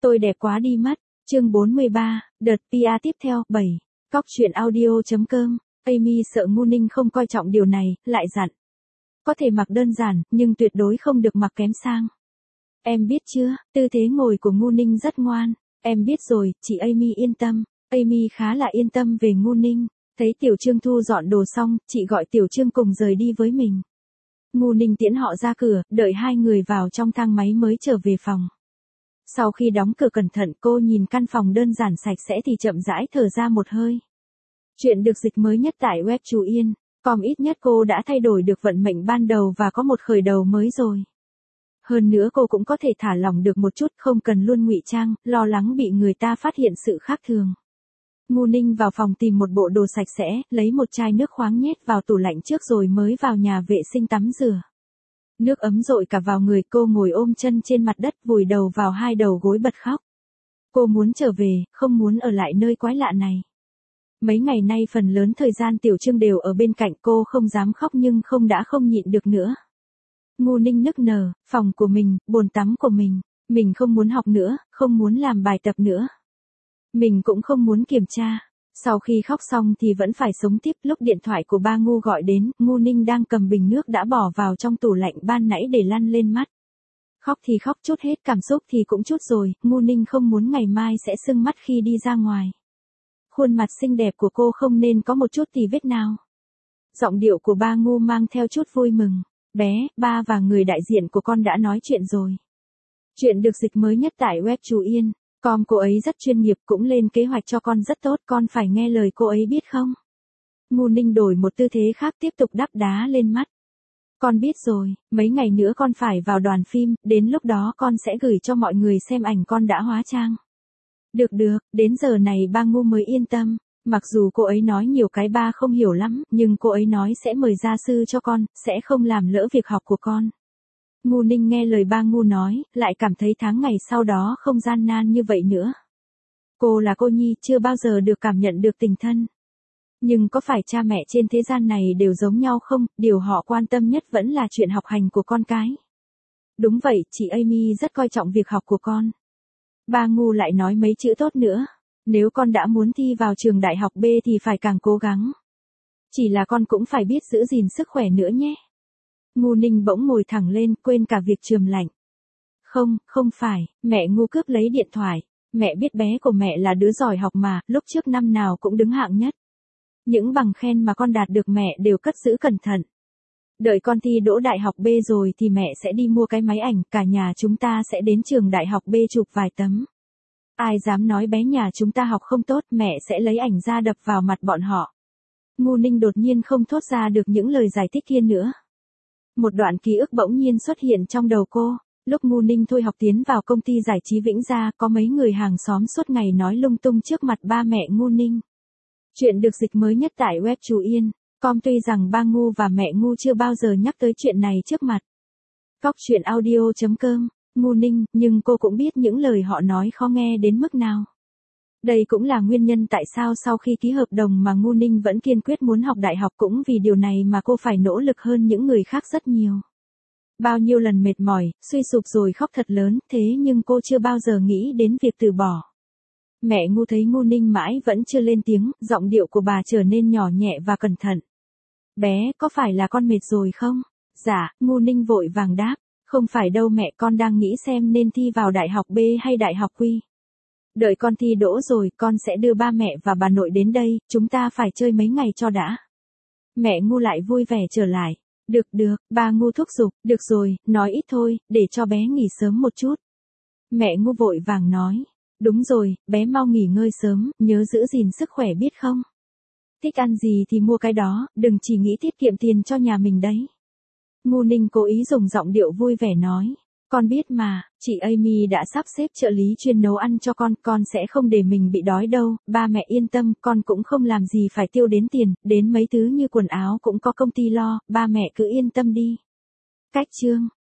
Tôi đẹp quá đi mất. Chương 43, đợt PR tiếp theo, 7. Cóc truyện audio.com. Amy sợ Ngu Ninh không coi trọng điều này, lại dặn. Có thể mặc đơn giản, nhưng tuyệt đối không được mặc kém sang. Em biết chưa, tư thế ngồi của Ngu Ninh rất ngoan. Em biết rồi, chị Amy yên tâm. Amy khá là yên tâm về Ngu Ninh. Thấy Tiểu Trương thu dọn đồ xong, chị gọi Tiểu Trương cùng rời đi với mình. Ngu Ninh tiễn họ ra cửa, đợi hai người vào trong thang máy mới trở về phòng. Sau khi đóng cửa cẩn thận, cô nhìn căn phòng đơn giản sạch sẽ thì chậm rãi thở ra một hơi. Chuyện được dịch mới nhất tại web Chú Yên. Ít nhất cô đã thay đổi được vận mệnh ban đầu và có một khởi đầu mới rồi. Hơn nữa cô cũng có thể thả lỏng được một chút, không cần luôn ngụy trang, lo lắng bị người ta phát hiện sự khác thường. Ngu Ninh vào phòng tìm một bộ đồ sạch sẽ, lấy một chai nước khoáng nhét vào tủ lạnh trước rồi mới vào nhà vệ sinh tắm rửa. Nước ấm dội cả vào người, cô ngồi ôm chân trên mặt đất vùi đầu vào hai đầu gối bật khóc. Cô muốn trở về, không muốn ở lại nơi quái lạ này. Mấy ngày nay phần lớn thời gian Tiểu Trương đều ở bên cạnh, cô không dám khóc nhưng không nhịn được nữa. Ngu Ninh nức nở, phòng của mình, bồn tắm của mình không muốn học nữa, không muốn làm bài tập nữa. Mình cũng không muốn kiểm tra. Sau khi khóc xong thì vẫn phải sống tiếp. Lúc điện thoại của ba Ngu gọi đến, Ngu Ninh đang cầm bình nước đã bỏ vào trong tủ lạnh ban nãy để lăn lên mắt. Khóc thì khóc, chút hết cảm xúc thì cũng chút rồi, Ngu Ninh không muốn ngày mai sẽ sưng mắt khi đi ra ngoài. Khuôn mặt xinh đẹp của cô không nên có một chút tì vết nào. Giọng điệu của ba Ngu mang theo chút vui mừng. Bé, ba và người đại diện của con đã nói chuyện rồi. Chuyện được dịch mới nhất tại web Chú Yên. Cô ấy rất chuyên nghiệp, cũng lên kế hoạch cho con rất tốt, con phải nghe lời cô ấy biết không? Ngu Ninh đổi một tư thế khác tiếp tục đắp đá lên mắt. Con biết rồi, mấy ngày nữa con phải vào đoàn phim, đến lúc đó con sẽ gửi cho mọi người xem ảnh con đã hóa trang. Được, đến giờ này ba Ngu mới yên tâm. Mặc dù cô ấy nói nhiều cái ba không hiểu lắm, nhưng cô ấy nói sẽ mời gia sư cho con, sẽ không làm lỡ việc học của con. Ngu Ninh nghe lời ba Ngu nói, lại cảm thấy tháng ngày sau đó không gian nan như vậy nữa. Cô là cô nhi, chưa bao giờ được cảm nhận được tình thân. Nhưng có phải cha mẹ trên thế gian này đều giống nhau không? Điều họ quan tâm nhất vẫn là chuyện học hành của con cái. Đúng vậy, chị Amy rất coi trọng việc học của con. Ba Ngu lại nói mấy chữ tốt nữa. Nếu con đã muốn thi vào trường đại học B thì phải càng cố gắng. Chỉ là con cũng phải biết giữ gìn sức khỏe nữa nhé. Ngu Ninh bỗng ngồi thẳng lên, quên cả việc chườm lạnh. Không phải, mẹ Ngu cướp lấy điện thoại. Mẹ biết bé của mẹ là đứa giỏi học mà, lúc trước năm nào cũng đứng hạng nhất. Những bằng khen mà con đạt được mẹ đều cất giữ cẩn thận. Đợi con thi đỗ đại học B rồi thì mẹ sẽ đi mua cái máy ảnh, cả nhà chúng ta sẽ đến trường đại học B chụp vài tấm. Ai dám nói bé nhà chúng ta học không tốt, mẹ sẽ lấy ảnh ra đập vào mặt bọn họ. Ngu Ninh đột nhiên không thốt ra được những lời giải thích kia nữa. Một đoạn ký ức bỗng nhiên xuất hiện trong đầu cô. Lúc Ngu Ninh thôi học tiến vào công ty giải trí Vĩnh Gia, có mấy người hàng xóm suốt ngày nói lung tung trước mặt ba mẹ Ngu Ninh. Chuyện được dịch mới nhất tại web Chú Yên. Tuy rằng ba Ngu và mẹ Ngu chưa bao giờ nhắc tới chuyện này trước mặt Cóc truyện audio.com, Ngu Ninh, nhưng cô cũng biết những lời họ nói khó nghe đến mức nào. Đây cũng là nguyên nhân tại sao sau khi ký hợp đồng mà Ngu Ninh vẫn kiên quyết muốn học đại học, cũng vì điều này mà cô phải nỗ lực hơn những người khác rất nhiều. Bao nhiêu lần mệt mỏi, suy sụp rồi khóc thật lớn, thế nhưng cô chưa bao giờ nghĩ đến việc từ bỏ. Mẹ Ngu thấy Ngu Ninh mãi vẫn chưa lên tiếng, giọng điệu của bà trở nên nhỏ nhẹ và cẩn thận. Bé, có phải là con mệt rồi không? Dạ, Ngu Ninh vội vàng đáp. Không phải đâu mẹ, con đang nghĩ xem nên thi vào đại học B hay đại học Quy. Đợi con thi đỗ rồi, con sẽ đưa ba mẹ và bà nội đến đây, chúng ta phải chơi mấy ngày cho đã. Mẹ Ngu lại vui vẻ trở lại. Được, ba Ngu thúc giục, được rồi, nói ít thôi, để cho bé nghỉ sớm một chút. Mẹ Ngu vội vàng nói. Đúng rồi, bé mau nghỉ ngơi sớm, nhớ giữ gìn sức khỏe biết không? Thích ăn gì thì mua cái đó, đừng chỉ nghĩ tiết kiệm tiền cho nhà mình đấy. Ngu Ninh cố ý dùng giọng điệu vui vẻ nói. Con biết mà, chị Amy đã sắp xếp trợ lý chuyên nấu ăn cho con sẽ không để mình bị đói đâu, ba mẹ yên tâm, con cũng không làm gì phải tiêu đến tiền, đến mấy thứ như quần áo cũng có công ty lo, ba mẹ cứ yên tâm đi. Cách chương